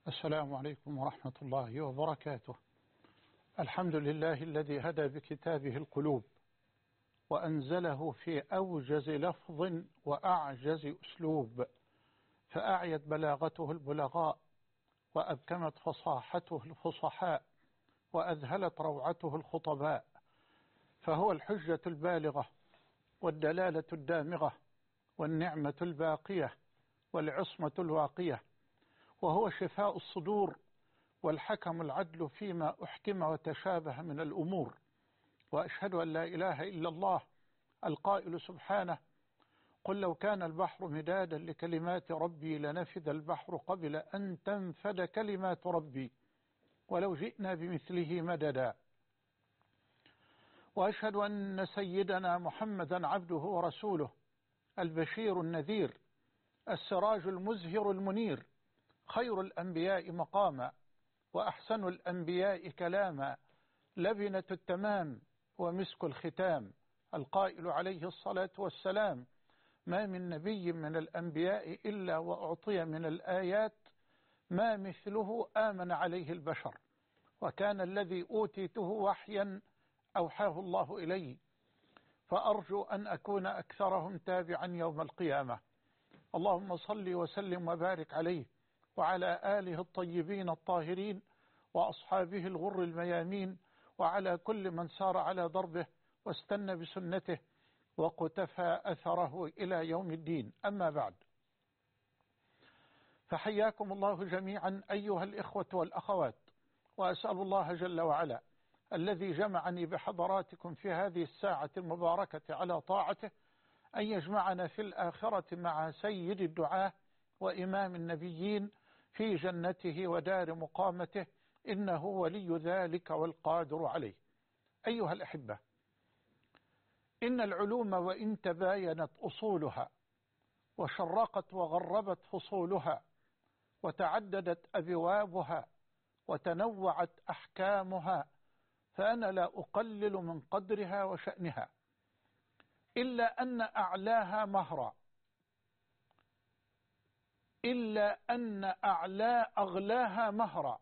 السلام عليكم ورحمة الله وبركاته. الحمد لله الذي هدى بكتابه القلوب وأنزله في أوجز لفظ وأعجز أسلوب، فأعيت بلاغته البلغاء وأبكمت فصاحته الفصحاء وأذهلت روعته الخطباء، فهو الحجة البالغة والدلالة الدامغة والنعمة الباقية والعصمة الواقية، وهو شفاء الصدور والحكم العدل فيما أحكم وتشابه من الأمور. وأشهد أن لا إله إلا الله القائل سبحانه: قل لو كان البحر مدادا لكلمات ربي لنفد البحر قبل أن تنفد كلمات ربي ولو جئنا بمثله مددا. وأشهد أن سيدنا محمدا عبده ورسوله البشير النذير السراج المزهر المنير، خير الأنبياء مقاما وأحسن الأنبياء كلاما، لبنة التمام ومسك الختام، القائل عليه الصلاة والسلام: ما من نبي من الأنبياء إلا وأعطي من الآيات ما مثله آمن عليه البشر، وكان الذي أوتيته وحيا أوحاه الله إلي، فأرجو أن أكون أكثرهم تابعا يوم القيامة. اللهم صل وسلم وبارك عليه وعلى آله الطيبين الطاهرين وأصحابه الغر الميامين، وعلى كل من سار على ضربه واستنى بسنته وقتفى أثره إلى يوم الدين. أما بعد، فحياكم الله جميعا أيها الإخوة والأخوات، وأسأل الله جل وعلا الذي جمعني بحضراتكم في هذه الساعة المباركة على طاعته أن يجمعنا في الآخرة مع سيد الدعاة وإمام النبيين في جنته ودار مقامته، إنه ولي ذلك والقادر عليه. أيها الأحبة، إن العلوم وإن تباينت أصولها وشرقت وغربت فصولها وتعددت أبوابها وتنوعت أحكامها، فأنا لا أقلل من قدرها وشأنها، إلا أن أغلاها مهرا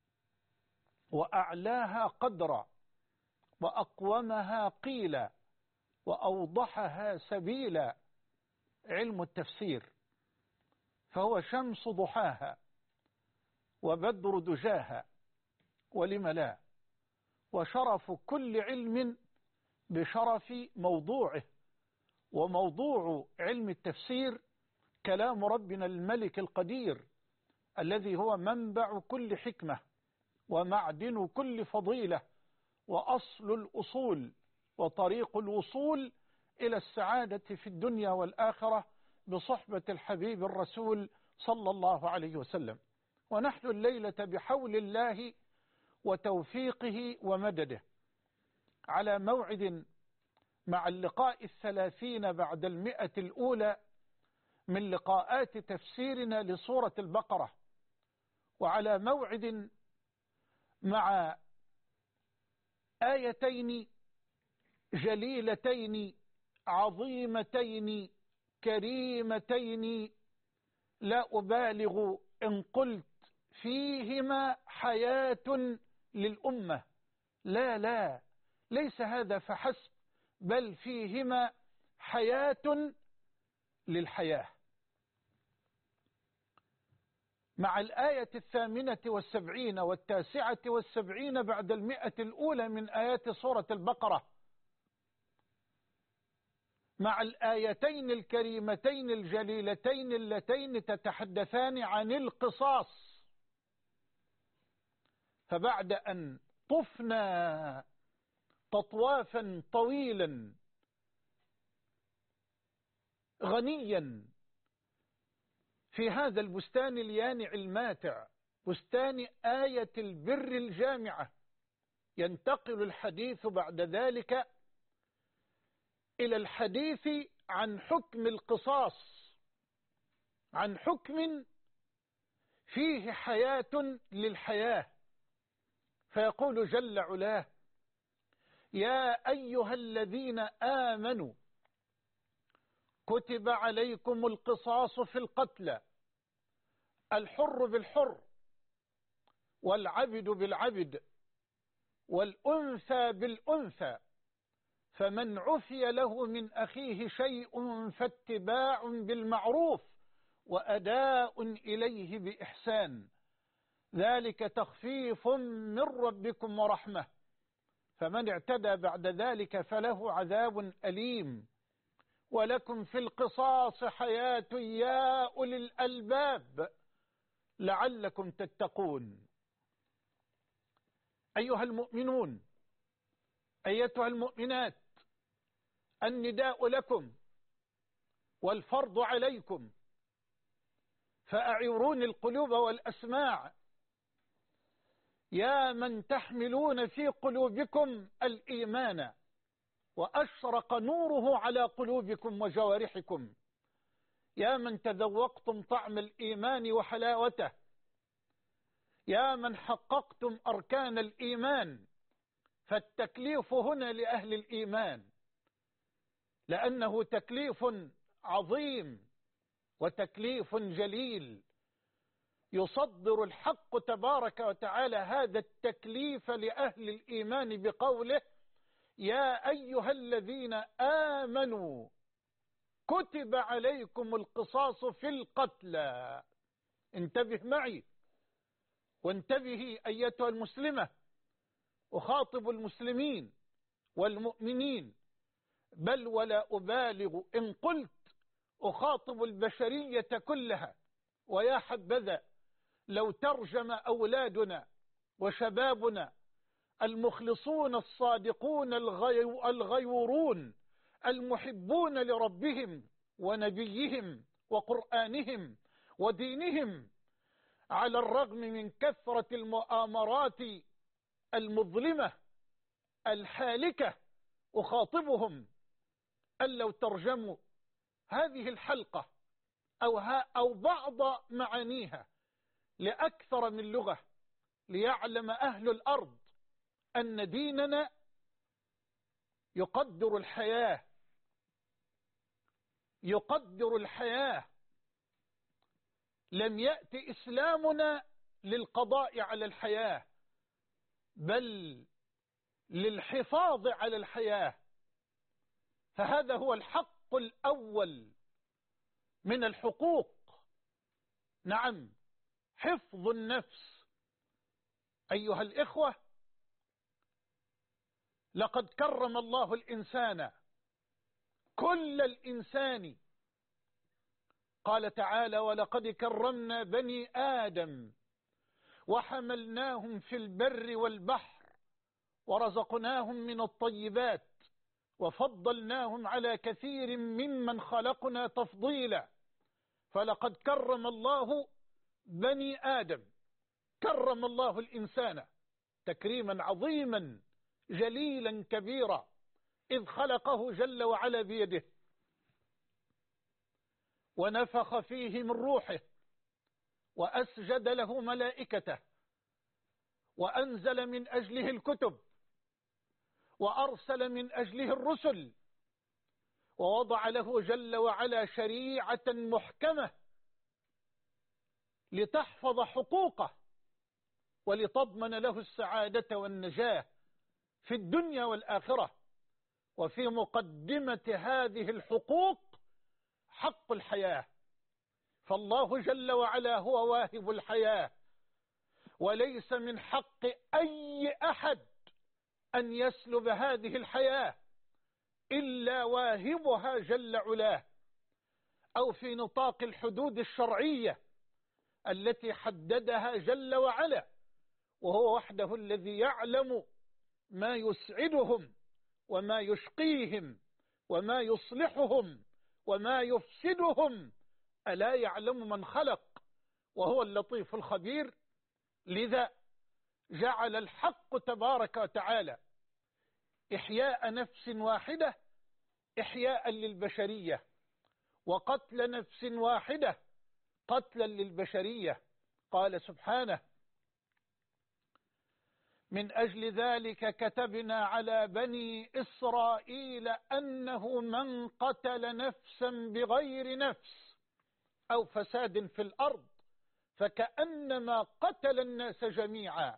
وأعلاها قدرا وأقومها قيلا وأوضحها سبيلا علم التفسير، فهو شمس ضحاها وبدر دجاها، ولم لا، وشرف كل علم بشرف موضوعه، وموضوع علم التفسير كلام ربنا الملك القدير الذي هو منبع كل حكمة ومعدن كل فضيلة وأصل الأصول وطريق الوصول إلى السعادة في الدنيا والآخرة بصحبة الحبيب الرسول صلى الله عليه وسلم. ونحن الليلة بحول الله وتوفيقه ومدده على موعد مع اللقاء 30 بعد 100 الأولى من لقاءات تفسيرنا لسورة البقرة، وعلى موعد مع آيتين جليلتين عظيمتين كريمتين، لا أبالغ إن قلت فيهما حياة للأمة، لا ليس هذا فحسب، بل فيهما حياة للحياة. مع الآية 78 و79 بعد 100 الأولى من آيات سورة البقرة، مع الآيتين الكريمتين الجليلتين اللتين تتحدثان عن القصاص، فبعد أن طفنا تطوافا طويلا غنيا في هذا البستان اليانع الماتع، بستان آية البر الجامعة، ينتقل الحديث بعد ذلك إلى الحديث عن حكم القصاص، عن حكم فيه حياة للحياة، فيقول جل علاه: يا أيها الذين آمنوا كتب عليكم القصاص في القتلى، الحر بالحر والعبد بالعبد والأنثى بالأنثى، فمن عفي له من أخيه شيء فاتباع بالمعروف وأداء إليه بإحسان، ذلك تخفيف من ربكم ورحمة، فمن اعتدى بعد ذلك فله عذاب أليم، ولكم في القصاص حياة يا أولي الألباب لعلكم تتقون. أيها المؤمنون، أيتها المؤمنات، النداء لكم والفرض عليكم، فأعيروني القلوب والأسماع يا من تحملون في قلوبكم الإيمان وأشرق نوره على قلوبكم وجوارحكم، يا من تذوقتم طعم الإيمان وحلاوته، يا من حققتم أركان الإيمان، فالتكليف هنا لأهل الإيمان، لأنه تكليف عظيم وتكليف جليل، يصدر الحق تبارك وتعالى هذا التكليف لأهل الإيمان بقوله: يا أيها الذين آمنوا كتب عليكم القصاص في القتلى. انتبه معي وانتبهي أيتها المسلمة، أخاطب المسلمين والمؤمنين، بل ولا أبالغ إن قلت أخاطب البشرية كلها، ويا حبذا لو ترجم أولادنا وشبابنا المخلصون الصادقون الغيورون المحبون لربهم ونبيهم وقرآنهم ودينهم، على الرغم من كثرة المؤامرات المظلمة الحالكة، أخاطبهم أن لو ترجموا هذه الحلقة أو بعض معانيها لأكثر من لغة، ليعلم أهل الأرض أن ديننا يقدر الحياة، يقدر الحياة. لم يأتي إسلامنا للقضاء على الحياة، بل للحفاظ على الحياة، فهذا هو الحق الأول من الحقوق. نعم، حفظ النفس. أيها الإخوة، لقد كرم الله الإنسان، كل الإنسان، قال تعالى: ولقد كرمنا بني آدم وحملناهم في البر والبحر ورزقناهم من الطيبات وفضلناهم على كثير ممن خلقنا تفضيلا. فلقد كرم الله بني آدم، كرم الله الإنسان تكريما عظيما جليلا كبيرا، إذ خلقه جل وعلا بيده ونفخ فيه من روحه وأسجد له ملائكته وأنزل من أجله الكتب وأرسل من أجله الرسل، ووضع له جل وعلا شريعة محكمة لتحفظ حقوقه ولتضمن له السعادة والنجاة في الدنيا والآخرة. وفي مقدمة هذه الحقوق حق الحياة، فالله جل وعلا هو واهب الحياة، وليس من حق أي أحد أن يسلب هذه الحياة إلا واهبها جل علاه، أو في نطاق الحدود الشرعية التي حددها جل وعلا، وهو وحده الذي يعلم ما يسعدهم وما يشقيهم وما يصلحهم وما يفسدهم، ألا يعلم من خلق وهو اللطيف الخبير؟ لذا جعل الحق تبارك وتعالى إحياء نفس واحدة إحياء للبشرية، وقتل نفس واحدة قتلا للبشرية. قال سبحانه: من أجل ذلك كتبنا على بني إسرائيل أنه من قتل نفسا بغير نفس أو فساد في الأرض فكأنما قتل الناس جميعا،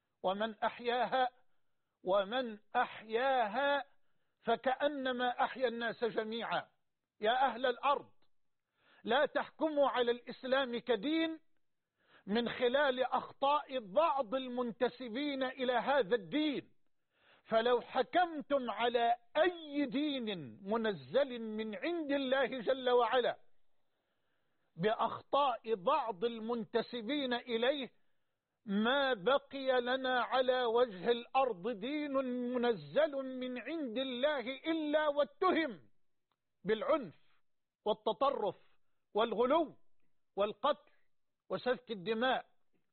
ومن أحياها فكأنما أحيا الناس جميعا. يا أهل الأرض، لا تحكموا على الإسلام كدين من خلال أخطاء بعض المنتسبين إلى هذا الدين، فلو حكمتم على أي دين منزل من عند الله جل وعلا بأخطاء بعض المنتسبين إليه ما بقي لنا على وجه الأرض دين منزل من عند الله إلا واتهم بالعنف والتطرف والغلو والقتل وسفك الدماء.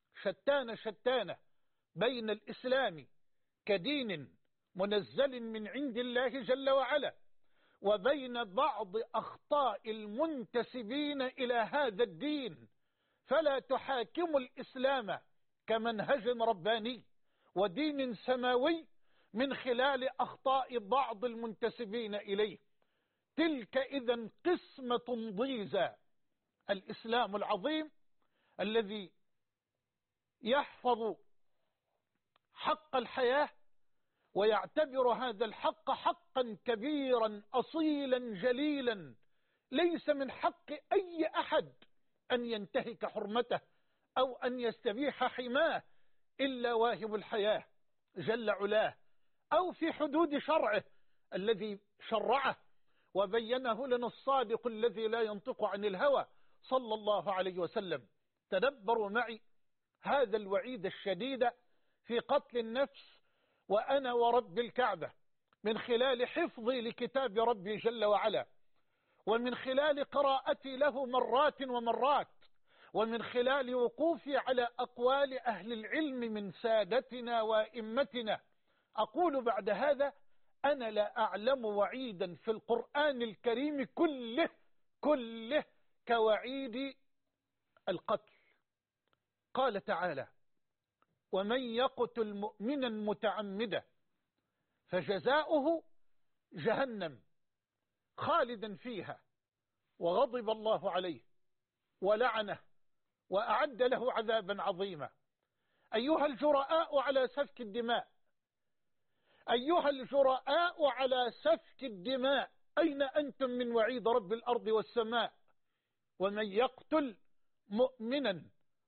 شتان بين الإسلام كدين منزل من عند الله جل وعلا وبين بعض أخطاء المنتسبين إلى هذا الدين. فلا تحاكموا الإسلام كمنهج رباني ودين سماوي من خلال أخطاء بعض المنتسبين إليه. تلك إذن قسمة ضيزى. الإسلام العظيم الذي يحفظ حق الحياة ويعتبر هذا الحق حقا كبيرا أصيلا جليلا، ليس من حق أي أحد أن ينتهك حرمته أو أن يستبيح حماه إلا واهب الحياة جل علاه، أو في حدود شرعه الذي شرعه وبينه لنا الصادق الذي لا ينطق عن الهوى صلى الله عليه وسلم. تدبروا معي هذا الوعيد الشديد في قتل النفس، وأنا ورب الكعبة من خلال حفظي لكتاب ربي جل وعلا، ومن خلال قراءتي له مرات ومرات، ومن خلال وقوفي على أقوال أهل العلم من سادتنا وإمتنا، أقول بعد هذا: أنا لا أعلم وعيدا في القرآن الكريم كله كوعيد القتل. قال تعالى: ومن يقتل مؤمنا متعمدا فجزاؤه جهنم خالدا فيها وغضب الله عليه ولعنه وأعد له عذابا عظيما. أيها الجرآء على سفك الدماء، أيها الجرآء على سفك الدماء، أين أنتم من وعيد رب الأرض والسماء؟ ومن يقتل مؤمنا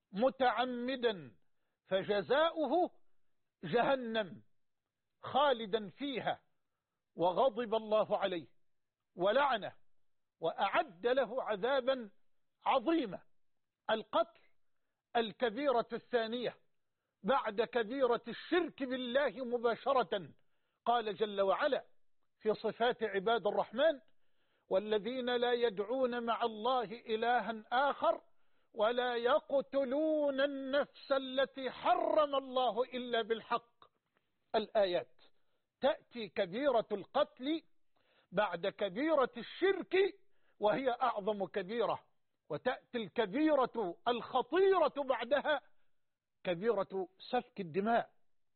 متعمدا فجزاؤه جهنم خالدا فيها وغضب الله عليه ولعنه وأعد له عذابا عظيما. القتل الكبيرة الثانية بعد كبيرة الشرك بالله مباشرة. قال جل وعلا في صفات عباد الرحمن: والذين لا يدعون مع الله إلها آخر ولا يقتلون النفس التي حرم الله إلا بالحق. الآيات تأتي كبيرة القتل بعد كبيرة الشرك وهي أعظم كبيرة، وتأتي الكبيرة الخطيرة بعدها كبيرة سفك الدماء،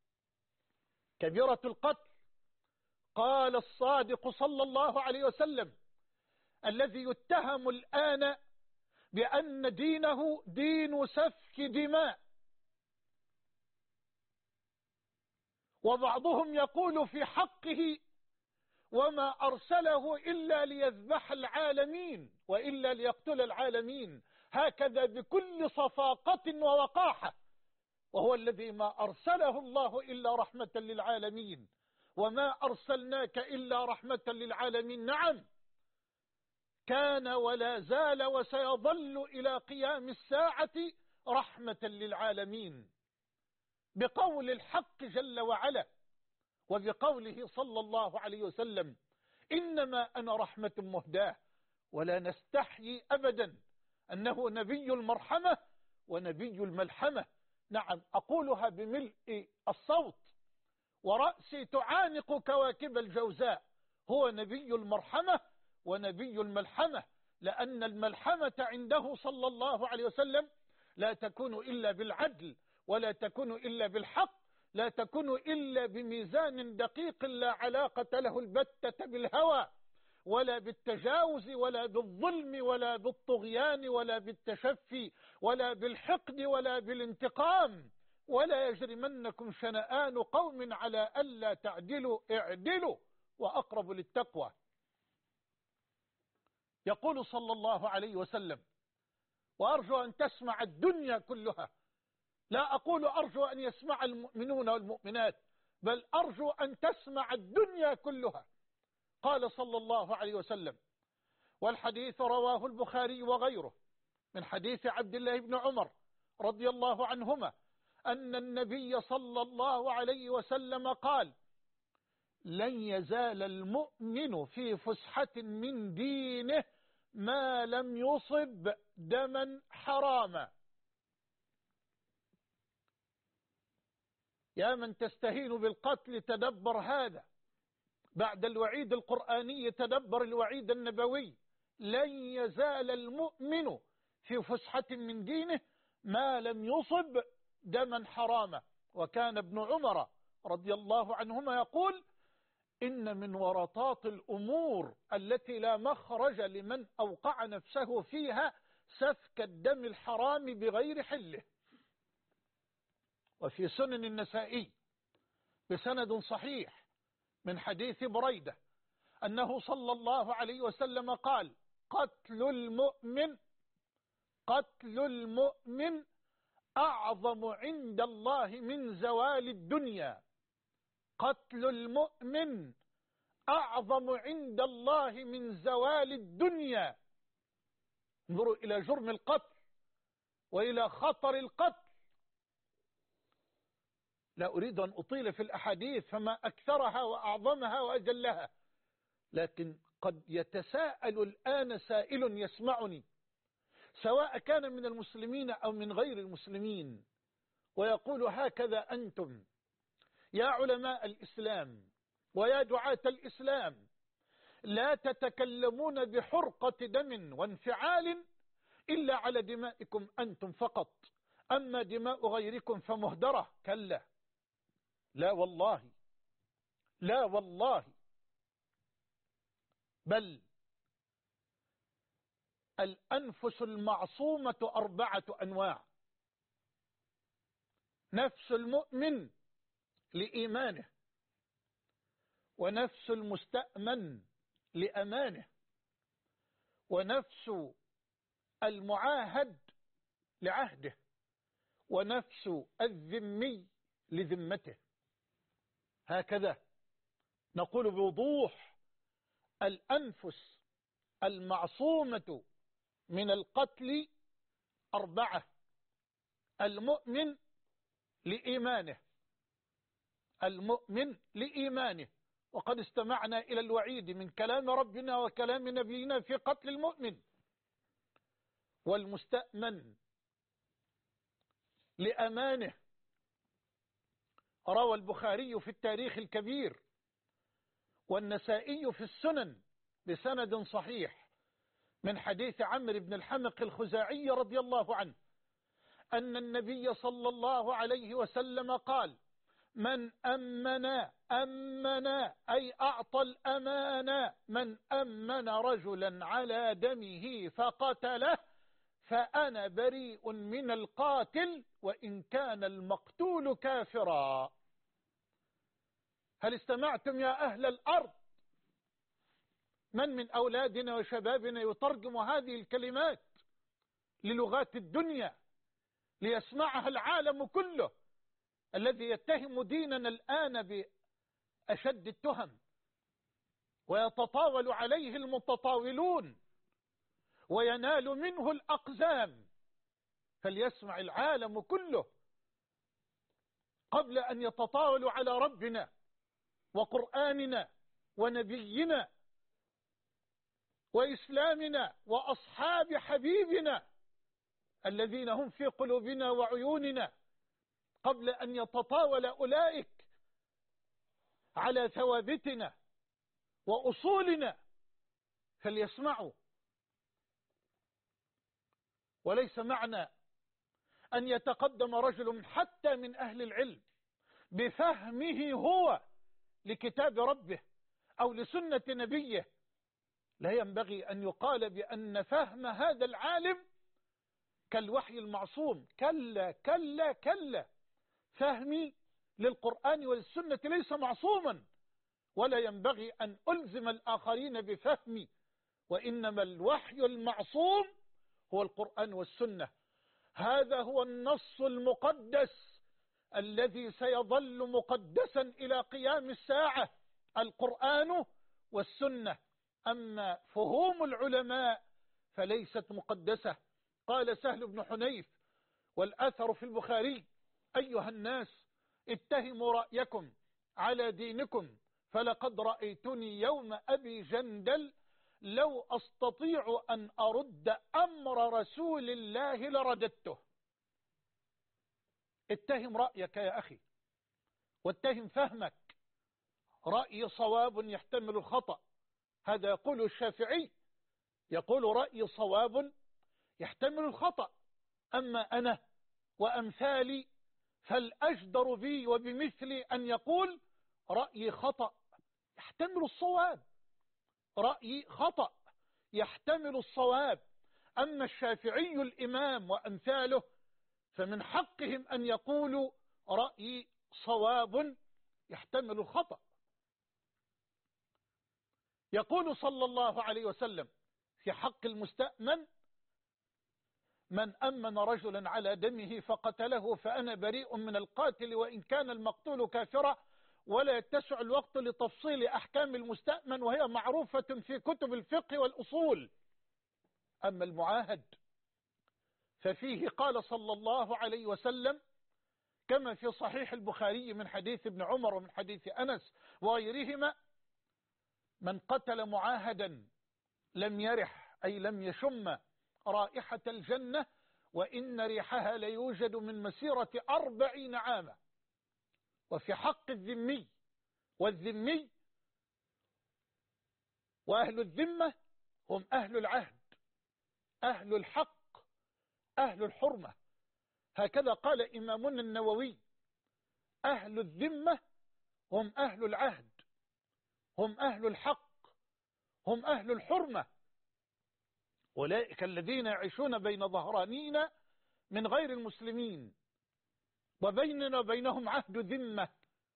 كبيرة القتل. قال الصادق صلى الله عليه وسلم: الذي يتهم الآن بأن دينه دين سفك دماء، وبعضهم يقول في حقه: وما أرسله إلا ليذبح العالمين وإلا ليقتل العالمين، هكذا بكل صفاقة ووقاحة، وهو الذي ما أرسله الله إلا رحمة للعالمين، وما أرسلناك إلا رحمة للعالمين. نعم، كان ولا زال وسيظل إلى قيام الساعة رحمة للعالمين، بقول الحق جل وعلا وبقوله صلى الله عليه وسلم: إنما أنا رحمة مهداة. ولا نستحيي أبدا أنه نبي المرحمة ونبي الملحمة. نعم، أقولها بملء الصوت ورأسي تعانق كواكب الجوزاء: هو نبي المرحمة ونبي الملحمة، لأن الملحمة عنده صلى الله عليه وسلم لا تكون إلا بالعدل، ولا تكون إلا بالحق، لا تكون إلا بميزان دقيق لا علاقة له البتة بالهوى ولا بالتجاوز ولا بالظلم ولا بالطغيان ولا بالتشفي ولا بالحقد ولا بالانتقام. ولا يجرمنكم شنآن قوم على ألا تعدلوا اعدلوا وأقرب للتقوى. يقول صلى الله عليه وسلم: وأرجو أن تسمع الدنيا كلها، لا أقول أرجو أن يسمع المؤمنون والمؤمنات، بل أرجو أن تسمع الدنيا كلها. قال صلى الله عليه وسلم، والحديث رواه البخاري وغيره من حديث عبد الله بن عمر رضي الله عنهما أن النبي صلى الله عليه وسلم قال: لن يزال المؤمن في فسحة من دينه ما لم يصب دما حراما. يا من تستهين بالقتل تدبر هذا، بعد الوعيد القرآني تدبر الوعيد النبوي. لن يزال المؤمن في فسحة من دينه ما لم يصب دما حراما. وكان ابن عمر رضي الله عنهما يقول: إن من ورطات الأمور التي لا مخرج لمن أوقع نفسه فيها سفك الدم الحرام بغير حله. وفي سنن النسائي بسند صحيح من حديث بريدة أنه صلى الله عليه وسلم قال: قتل المؤمن أعظم عند الله من زوال الدنيا. قتل المؤمن أعظم عند الله من زوال الدنيا. انظروا إلى جرم القتل وإلى خطر القتل. لا أريد أن أطيل في الأحاديث فما أكثرها وأعظمها وأجلها، لكن قد يتساءل الآن سائل يسمعني سواء كان من المسلمين أو من غير المسلمين ويقول: هكذا أنتم يا علماء الإسلام ويا دعاة الإسلام لا تتكلمون بحرقة دم وانفعال إلا على دمائكم أنتم فقط، أما دماء غيركم فمهدرة. كلا، لا والله، لا والله، بل الأنفس المعصومة 4 أنواع: نفس المؤمن لإيمانه، ونفس المستأمن لأمانه، ونفس المعاهد لعهده، ونفس الذمي لذمته. هكذا نقول بوضوح: الأنفس المعصومة من القتل 4: المؤمن لإيمانه، المؤمن لإيمانه. وقد استمعنا إلى الوعيد من كلام ربنا وكلام نبينا في قتل المؤمن. والمستأمن لأمانه، روى البخاري في التاريخ الكبير والنسائي في السنن بسند صحيح من حديث عمرو بن الحمق الخزاعي رضي الله عنه أن النبي صلى الله عليه وسلم قال: من أمن أي أعطى الأمانة، من أمن رجلا على دمه فقتله فأنا بريء من القاتل وإن كان المقتول كافرا. هل استمعتم يا أهل الأرض؟ من أولادنا وشبابنا يترجم هذه الكلمات للغات الدنيا ليسمعها العالم كله، الذي يتهم ديننا الآن بأشد التهم ويتطاول عليه المتطاولون وينال منه الأقزام، فليسمع العالم كله قبل أن يتطاولوا على ربنا وقرآننا ونبينا وإسلامنا وأصحاب حبيبنا الذين هم في قلوبنا وعيوننا، قبل أن يتطاول أولئك على ثوابتنا وأصولنا، فليسمعوا. وليس معنى أن يتقدم رجل حتى من أهل العلم بفهمه هو لكتاب ربه أو لسنة نبيه لا ينبغي أن يقال بأن فهم هذا العالم كالوحي المعصوم. كلا كلا كلا، فهمي للقرآن والسنة ليس معصوما، ولا ينبغي أن ألزم الآخرين بفهمي، وإنما الوحي المعصوم هو القرآن والسنة. هذا هو النص المقدس الذي سيظل مقدسا إلى قيام الساعة، القرآن والسنة. أما فهوم العلماء فليست مقدسة. قال سهل بن حنيف، والأثر في البخاري: أيها الناس اتهموا رأيكم على دينكم، فلقد رأيتني يوم أبي جندل لو أستطيع أن أرد أمر رسول الله لرددته. اتهم رأيك يا أخي، واتهم فهمك. رأي صواب يحتمل الخطأ، هذا يقول الشافعي، يقول رأي صواب يحتمل الخطأ. أما أنا وأمثالي فالأجدر بي وبمثلي أن يقول رأيي خطأ يحتمل الصواب، رأيي خطأ يحتمل الصواب. أما الشافعي الإمام وأمثاله فمن حقهم أن يقولوا رأيي صواب يحتمل الخطأ. يقول صلى الله عليه وسلم في حق المستأمن: من أمن رجلا على دمه فقتله فأنا بريء من القاتل وإن كان المقتول كافرا. ولا يتسع الوقت لتفصيل أحكام المستأمن، وهي معروفة في كتب الفقه والأصول. أما المعاهد ففيه قال صلى الله عليه وسلم كما في صحيح البخاري من حديث ابن عمر ومن حديث أنس وغيرهما: من قتل معاهدا لم يرح، أي لم يشم رائحة الجنة، وإن ريحها ليوجد من مسيرة 40 عاما. وفي حق الذمي، والذمي وأهل الذمة هم أهل العهد، أهل الحق، أهل الحرمة. هكذا قال إمامنا النووي: أهل الذمة هم أهل العهد، هم أهل الحق، هم أهل الحرمة. أولئك الذين يعيشون بين ظهرانينا من غير المسلمين، وبيننا وبينهم عهد ذمة.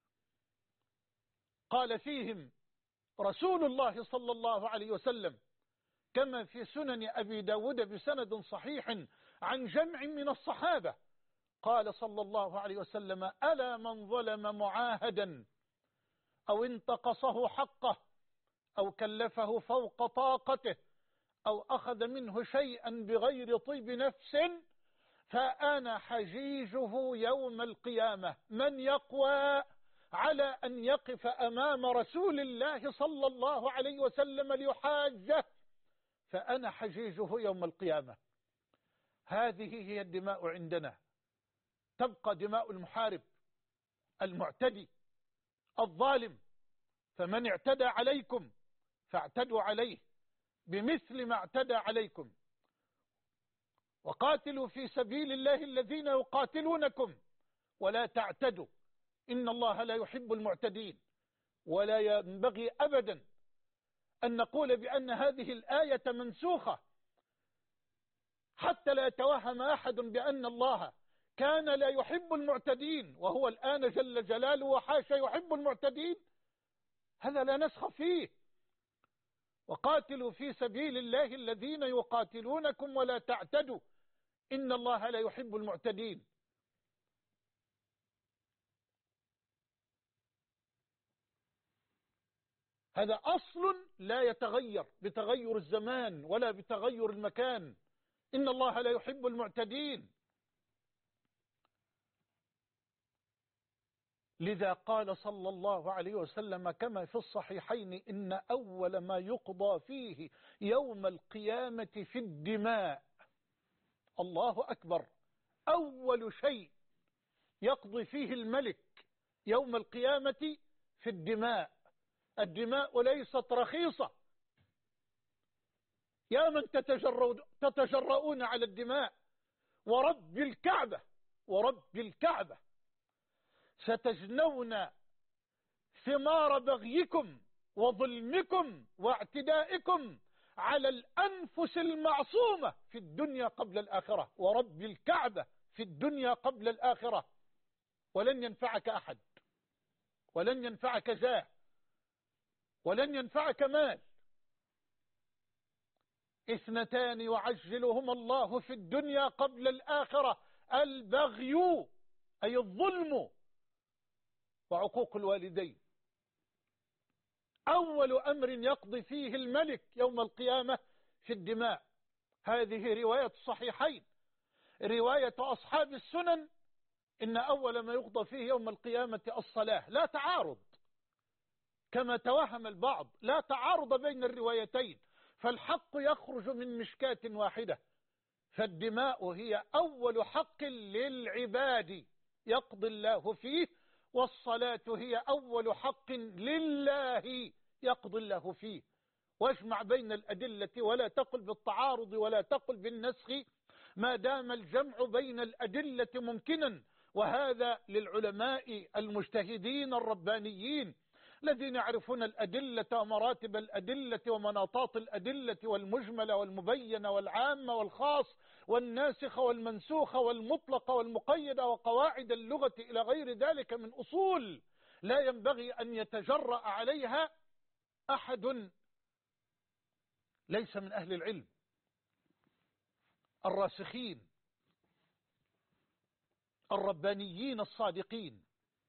قال فيهم رسول الله صلى الله عليه وسلم كما في سنن أبي داود بسند صحيح عن جمع من الصحابة، قال صلى الله عليه وسلم: ألا من ظلم معاهدا أو انتقصه حقه أو كلفه فوق طاقته أو أخذ منه شيئا بغير طيب نفس فأنا حجيجه يوم القيامة. من يقوى على أن يقف أمام رسول الله صلى الله عليه وسلم ليحاجه؟ فأنا حجيجه يوم القيامة. هذه هي الدماء عندنا. تبقى دماء المحارب المعتدي الظالم. فمن اعتدى عليكم فاعتدوا عليه بمثل ما اعتدى عليكم. وقاتلوا في سبيل الله الذين يقاتلونكم ولا تعتدوا إن الله لا يحب المعتدين. ولا ينبغي أبدا أن نقول بأن هذه الآية منسوخة، حتى لا يتوهم أحد بأن الله كان لا يحب المعتدين وهو الآن جل جلاله وحاشا يحب المعتدين. هذا لا نسخ فيه. وقاتلوا في سبيل الله الذين يقاتلونكم ولا تعتدوا إن الله لا يحب المعتدين. هذا أصل لا يتغير بتغير الزمان ولا بتغير المكان. إن الله لا يحب المعتدين. لذا قال صلى الله عليه وسلم كما في الصحيحين: إن أول ما يقضى فيه يوم القيامة في الدماء. الله أكبر. أول شيء يقضي فيه الملك يوم القيامة في الدماء. الدماء ليست رخيصة. يا من تتجرؤون على الدماء، ورب الكعبة، ورب الكعبة ستجنون ثمار بغيكم وظلمكم واعتدائكم على الأنفس المعصومة في الدنيا قبل الآخرة، ورب الكعبة في الدنيا قبل الآخرة. ولن ينفعك أحد، ولن ينفعك جاه، ولن ينفعك مال. اثنتان يعجلهما الله في الدنيا قبل الآخرة: البغي أي الظلم، وعقوق الوالدين. أول أمر يقضي فيه الملك يوم القيامة في الدماء. هذه رواية الصحيحين، رواية أصحاب السنن، إن أول ما يقضى فيه يوم القيامة الصلاة. لا تعارض كما توهم البعض، لا تعارض بين الروايتين، فالحق يخرج من مشكاة واحدة. فالدماء هي أول حق للعباد يقضي الله فيه، والصلاة هي أول حق لله يقضي الله فيه. واجمع بين الأدلة ولا تقل بالتعارض ولا تقل بالنسخ، ما دام الجمع بين الأدلة ممكنا. وهذا للعلماء المجتهدين الربانيين الذين يعرفون الأدلة ومراتب الأدلة ومناطات الأدلة والمجمل والمبين والعام والخاص والناسخ والمنسوخ والمطلق والمقيد وقواعد اللغة إلى غير ذلك من أصول لا ينبغي أن يتجرأ عليها أحد ليس من أهل العلم الراسخين الربانيين الصادقين.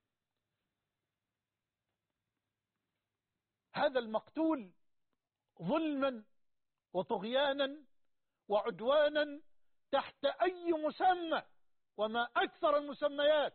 هذا المقتول ظلما وطغيانا وعدوانا تحت أي مسمى، وما أكثر المسميات،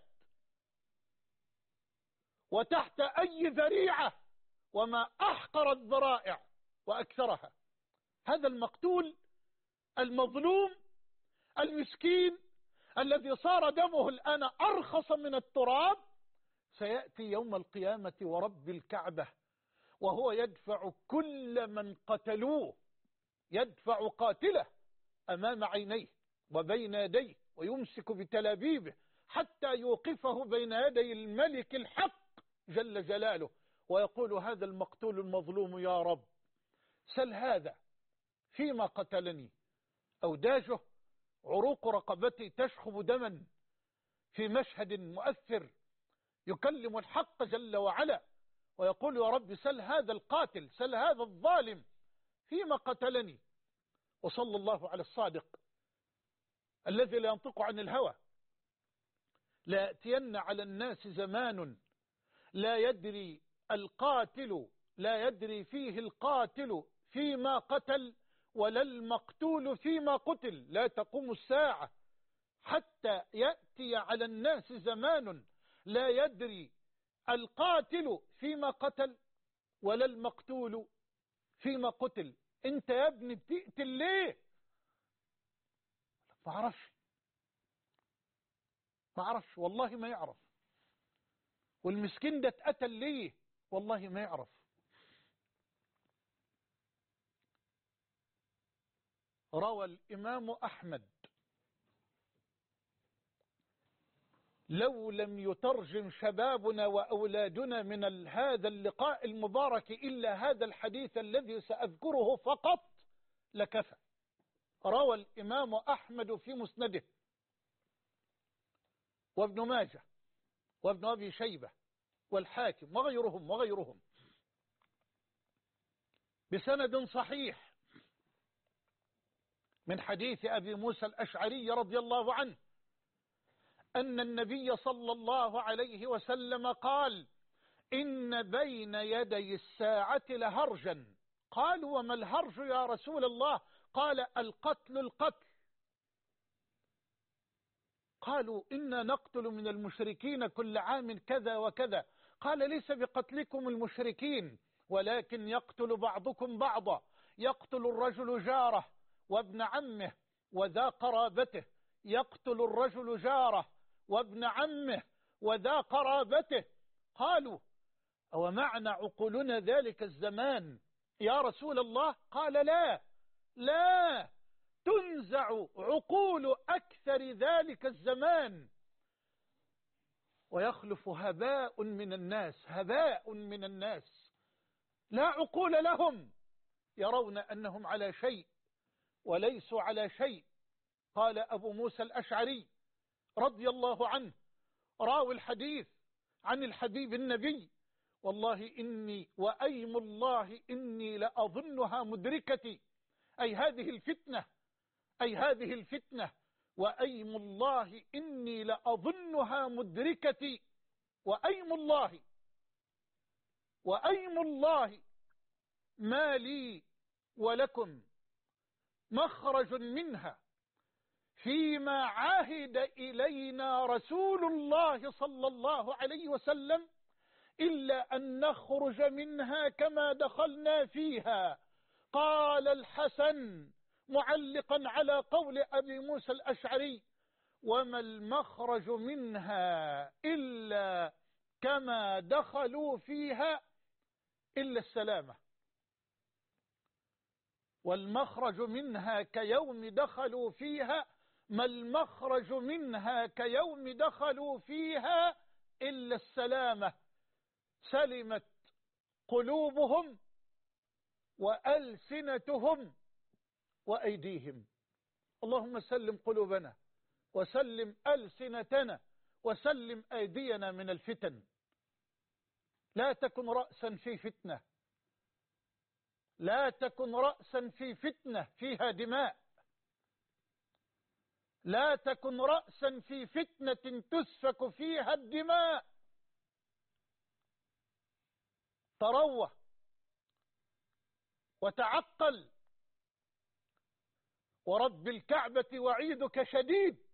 وتحت أي ذريعة، وما أحقر الذرائع وأكثرها. هذا المقتول المظلوم المسكين الذي صار دمه الآن أرخص من التراب سيأتي يوم القيامة ورب الكعبة وهو يدفع كل من قتلوه، يدفع قاتله أمام عينيه وبين يديه ويمسك بتلابيبه حتى يوقفه بين يدي الملك الحق جل جلاله، ويقول: هذا المقتول المظلوم يا رب سل هذا فيما قتلني. أوداجه عروق رقبتي تشخب دما في مشهد مؤثر يكلم الحق جل وعلا، ويقول: يا رب سل هذا القاتل، سل هذا الظالم فيما قتلني. وصلى الله على الصادق الذي لا ينطق عن الهوى: لا يأتين على الناس زمان لا يدري القاتل، لا يدري فيه القاتل فيما قتل ولا المقتول فيما قتل. لا تقوم الساعة حتى يأتي على الناس زمان لا يدري القاتل فيما قتل ولا المقتول فيما قتل. انت يا ابني بتقتل ليه؟ ما اعرفش والله ما يعرف. والمسكين ده اتقتل ليه؟ والله ما يعرف. روى الإمام أحمد: لو لم يترجم شبابنا وأولادنا من هذا اللقاء المبارك إلا هذا الحديث الذي سأذكره فقط لكفى. روى الإمام أحمد في مسنده، وابن ماجه، وابن أبي شيبة، والحاكم، وغيرهم بسند صحيح من حديث أبي موسى الأشعري رضي الله عنه أن النبي صلى الله عليه وسلم قال: إن بين يدي الساعة لهرجا. قالوا: وما الهرج يا رسول الله؟ قال: القتل. قالوا: إنا نقتل من المشركين كل عام كذا وكذا. قال: ليس بقتلكم المشركين، ولكن يقتل بعضكم بعضا. يقتل الرجل جاره وابن عمه وذا قرابته، يقتل الرجل جاره وابن عمه وذا قرابته. قالوا: أو معنى عقولنا ذلك الزمان يا رسول الله؟ قال: لا تنزع عقول أكثر ذلك الزمان ويخلف هباء من الناس لا عقول لهم يرون أنهم على شيء وليسوا على شيء. قال أبو موسى الأشعري رضي الله عنه راوي الحديث عن الحبيب النبي: والله إني وأيم الله إني لأظنها مدركتي، أي هذه الفتنة، وأيم الله إني لأظنها مدركتي، وأيم الله ما لي ولكم مخرج منها فيما عهد إلينا رسول الله صلى الله عليه وسلم إلا أن نخرج منها كما دخلنا فيها. قال الحسن معلقا على قول أبي موسى الأشعري: وما المخرج منها إلا كما دخلوا فيها إلا السلامة، والمخرج منها كيوم دخلوا فيها، ما المخرج منها كيوم دخلوا فيها إلا السلامة، سلمت قلوبهم وألسنتهم وأيديهم. اللهم سلم قلوبنا وسلم ألسنتنا وسلم أيدينا من الفتن. لا تكن رأسا في فتنة، لا تكن رأسا في فتنة فيها دماء، لا تكن رأسا في فتنة تسفك فيها الدماء. تروى وتعقل، ورب الكعبة وعيدك شديد،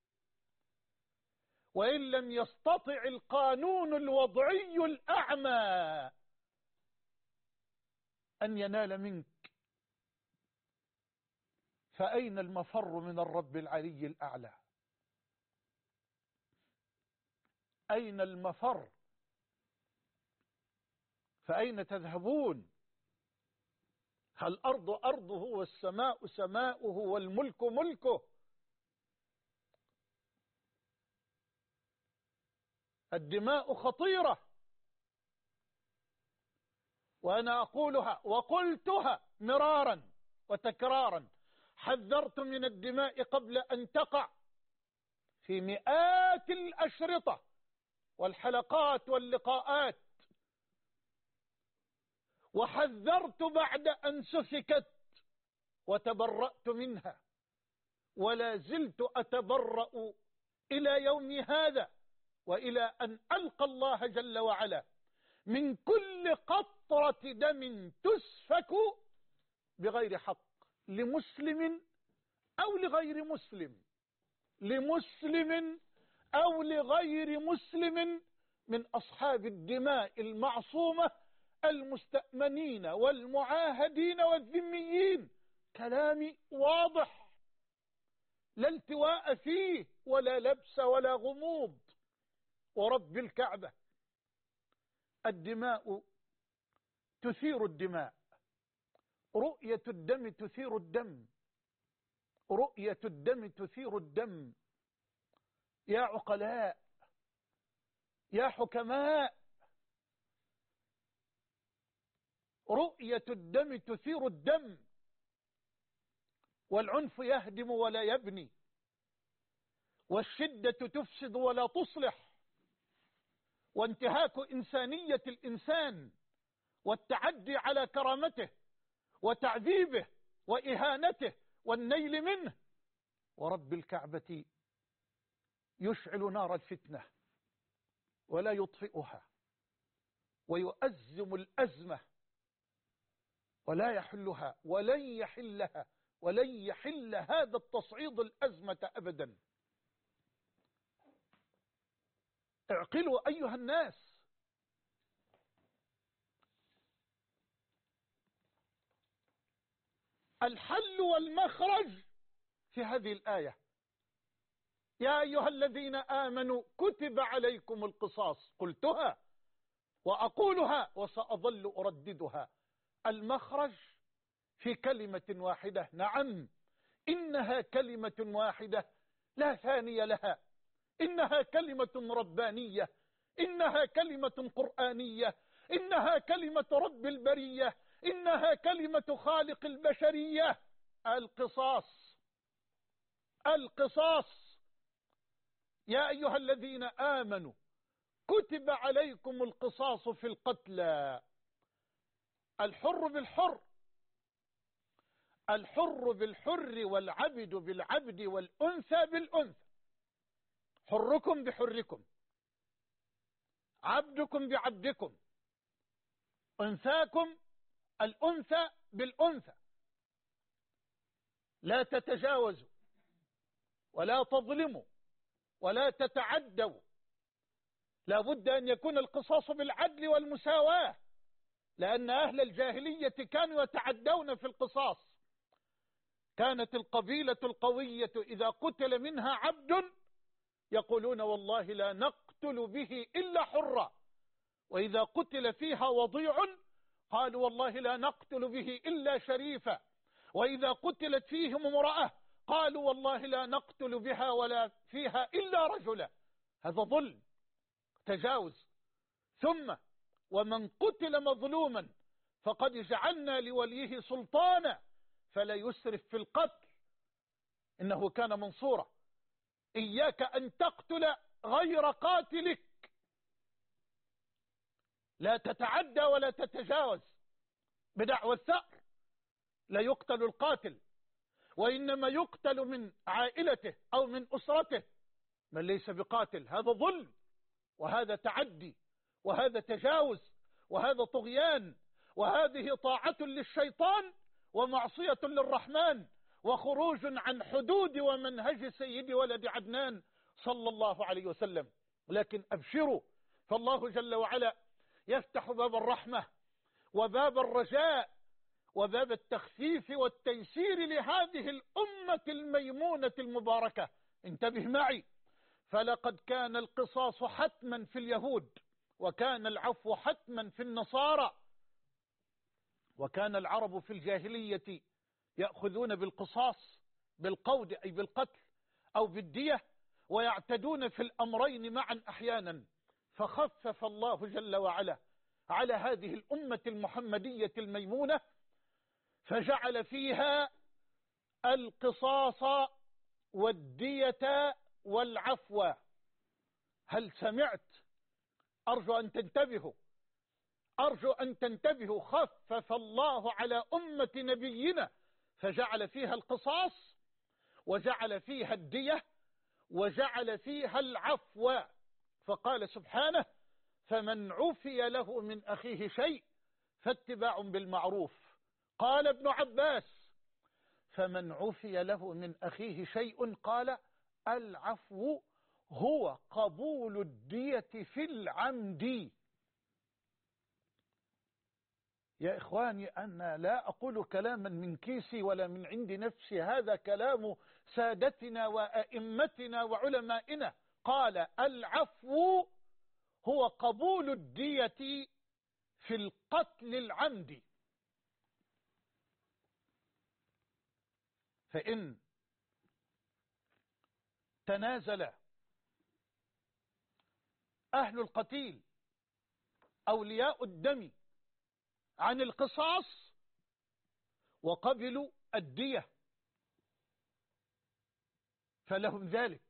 وإن لم يستطع القانون الوضعي الأعمى أن ينال منك، فأين المفر من الرب العلي الأعلى؟ أين المفر؟ فأين تذهبون؟ الأرض أرضه والسماء سماؤه والملك ملكه. الدماء خطيرة، وأنا أقولها وقلتها مرارا وتكرارا: حذرت من الدماء قبل أن تقع في مئات الأشرطة والحلقات واللقاءات، وحذرت بعد أن سفكت وتبرأت منها، ولا زلت أتبرأ إلى يوم هذا وإلى أن ألقى الله جل وعلا من كل قطرة دم تسفك بغير حق لمسلم أو لغير مسلم، لمسلم أو لغير مسلم من أصحاب الدماء المعصومة المستأمنين والمعاهدين والذميين. كلامي واضح، لا التواء فيه ولا لبس ولا غموض. ورب الكعبة، الدماء تثير الدماء، رؤية الدم تثير الدم، رؤية الدم تثير الدم. يا عقلاء، يا حكماء، رؤية الدم تثير الدم. والعنف يهدم ولا يبني، والشدة تفسد ولا تصلح، وانتهاك إنسانية الإنسان والتعدي على كرامته وتعذيبه وإهانته والنيل منه. ورب الكعبة يشعل نار الفتنة ولا يطفئها، ويؤزم الأزمة ولا يحلها، ولن يحلها، ولن يحل هذا التصعيد الأزمة أبدا. اعقلوا أيها الناس، الحل والمخرج في هذه الآية: يا أيها الذين آمنوا كتب عليكم القصاص. قلتها وأقولها وسأظل أرددها: المخرج في كلمة واحدة. نعم، إنها كلمة واحدة لا ثاني لها، إنها كلمة ربانية، إنها كلمة قرآنية، إنها كلمة رب البرية، إنها كلمة خالق البشرية، القصاص. القصاص. يا أيها الذين آمنوا كتب عليكم القصاص في القتلى، الحر بالحر، الحر بالحر، والعبد بالعبد، والأنثى بالأنثى. حركم بحركم، عبدكم بعبدكم، أنثاكم الأنثى بالأنثى. لا تتجاوزوا ولا تظلموا ولا تتعدوا. لا بد أن يكون القصاص بالعدل والمساواة، لأن أهل الجاهلية كانوا يتعدون في القصاص. كانت القبيلة القوية إذا قتل منها عبد يقولون والله لا نقتل به إلا حرا، وإذا قتل فيها وضيع قالوا والله لا نقتل به إلا شريفا، وإذا قتلت فيهم امرأة قالوا والله لا نقتل بها ولا فيها إلا رجلا. هذا ظلم، تجاوز. ثم ومن قتل مظلوما فقد جعلنا لوليه سلطانا فلا يسرف في القتل إنه كان منصورا. إياك أن تقتل غير قاتلك، لا تتعدى ولا تتجاوز. بدعوى الثأر لا يقتل القاتل، وإنما يقتل من عائلته أو من أسرته من ليس بقاتل. هذا ظلم، وهذا تعدي، وهذا تجاوز، وهذا طغيان، وهذه طاعة للشيطان ومعصية للرحمن، وخروج عن حدود ومنهج سيد ولد عدنان صلى الله عليه وسلم. لكن أبشروا، فالله جل وعلا يفتح باب الرحمة وباب الرجاء وباب التخفيف والتيسير لهذه الأمة الميمونة المباركة. انتبه معي، فلقد كان القصاص حتما في اليهود، وكان العفو حتما في النصارى، وكان العرب في الجاهلية يأخذون بالقصاص بالقود أي بالقتل أو بالدية، ويعتدون في الأمرين معا أحيانا. فخفف الله جل وعلا على هذه الأمة المحمدية الميمونة، فجعل فيها القصاص والدية والعفو. هل سمعت؟ أرجو أن تنتبهوا، أرجو أن تنتبهوا. خفف الله على أمة نبينا فجعل فيها القصاص، وجعل فيها الدية، وجعل فيها العفو. فقال سبحانه: فمن عفي له من أخيه شيء فاتباع بالمعروف. قال ابن عباس: فمن عفي له من أخيه شيء قال العفو هو قبول الدية في العمد. يا إخواني، أنا لا أقول كلاما من كيسي ولا من عند نفسي، هذا كلام سادتنا وأئمتنا وعلمائنا. قال العفو هو قبول الدية في القتل العمدي. فإن تنازل أهل القتيل أولياء الدم عن القصاص وقبلوا الدية فلهم ذلك.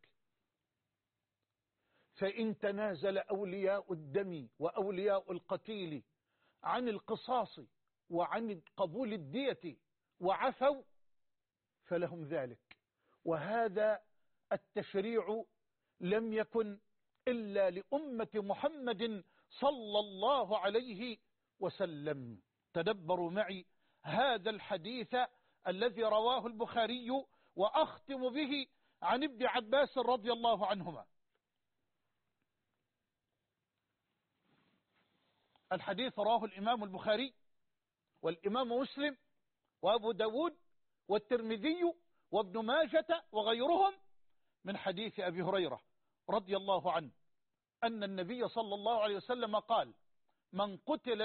فإن تنازل أولياء الدم وأولياء القتيل عن القصاص وعن قبول الدية وعفوا فلهم ذلك. وهذا التشريع لم يكن إلا لأمة محمد صلى الله عليه وسلم. تدبروا معي هذا الحديث الذي رواه البخاري، وأختم به عن ابن عباس رضي الله عنهما. الحديث رواه الإمام البخاري والإمام مسلم وأبو داود والترمذي وابن ماجة وغيرهم من حديث أبي هريرة رضي الله عنه أن النبي صلى الله عليه وسلم قال: من قتل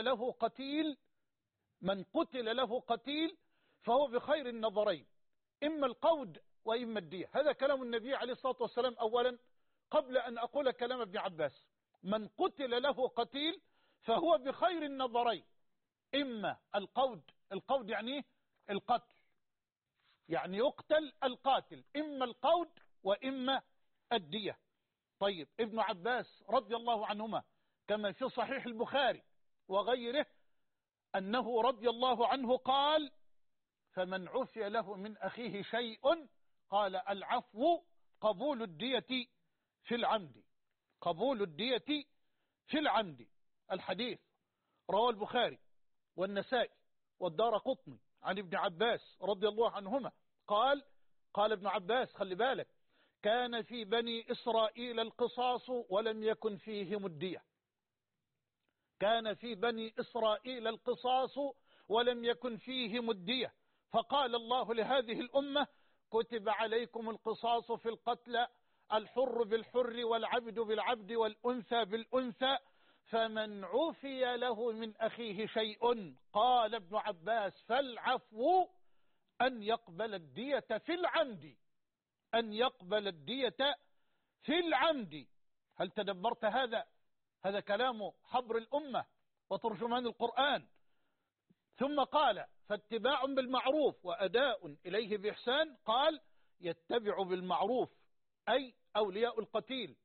له قتيل فهو بخير النظرين، إما القود وإما الدية. هذا كلام النبي عليه الصلاة والسلام أولا قبل أن أقول كلام ابن عباس. من قتل له قتيل فهو بخير النظرين، إما القود يعني القتل، يعني يقتل القاتل، إما القود وإما الدية. طيب ابن عباس رضي الله عنهما كما في صحيح البخاري وغيره أنه رضي الله عنه قال: فمن عفي له من أخيه شيء قال العفو قبول الدية في العمد، قبول الدية في العمد. الحديث رواه البخاري والنسائي والدارقطني عن ابن عباس رضي الله عنهما قال ابن عباس خلي بالك: كان في بني إسرائيل القصاص ولم يكن فيهم الدية. كان في بني إسرائيل القصاص ولم يكن فيهم الدية، فقال الله لهذه الأمة: كتب عليكم القصاص في القتلى، الحر بالحر والعبد بالعبد والأنثى بالأنثى، فمن عفي له من أخيه شيء قال ابن عباس فالعفو أن يقبل الدية في العمد، أن يقبل الدية في العمد. هل تدبرت هذا؟ هذا كلام حبر الأمة وترجمان القرآن. ثم قال: فاتباع بالمعروف وأداء إليه بإحسان. قال: يتبع بالمعروف أي أولياء القتيل،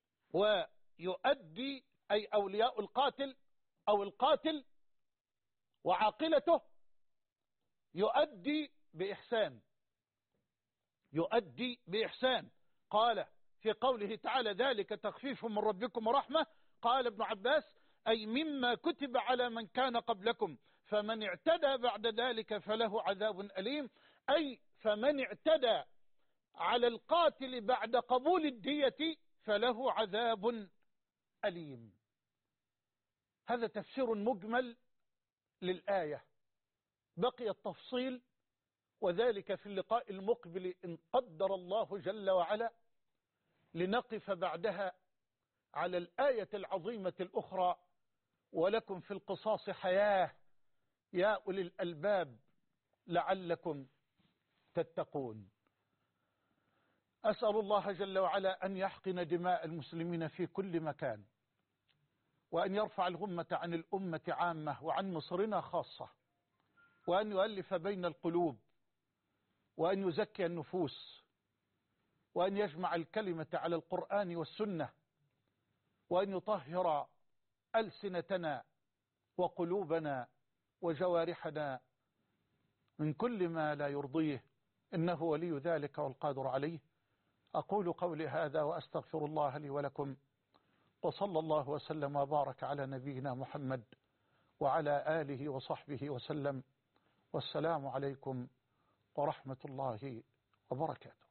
ويؤدي أي أولياء القاتل أو القاتل وعاقلته، يؤدي بإحسان، يؤدي بإحسان. قال في قوله تعالى: ذلك تخفيف من ربكم ورحمة. قال ابن عباس: أي مما كتب على من كان قبلكم، فمن اعتدى بعد ذلك فله عذاب أليم، أي فمن اعتدى على القاتل بعد قبول الدية فله عذاب أليم. هذا تفسير مجمل للآية، بقي التفصيل وذلك في اللقاء المقبل إن قدر الله جل وعلا، لنقف بعدها على الآية العظيمة الأخرى: ولكم في القصاص حياة يا أولي الألباب لعلكم تتقون. أسأل الله جل وعلا أن يحقن دماء المسلمين في كل مكان، وأن يرفع الغمة عن الأمة عامة وعن مصرنا خاصة، وأن يؤلف بين القلوب، وأن يزكي النفوس، وأن يجمع الكلمة على القرآن والسنة، وأن يطهر ألسنتنا وقلوبنا وجوارحنا من كل ما لا يرضيه، إنه ولي ذلك والقادر عليه. أقول قولي هذا وأستغفر الله لي ولكم، وصلى الله وسلم وبارك على نبينا محمد وعلى آله وصحبه وسلم، والسلام عليكم ورحمة الله وبركاته.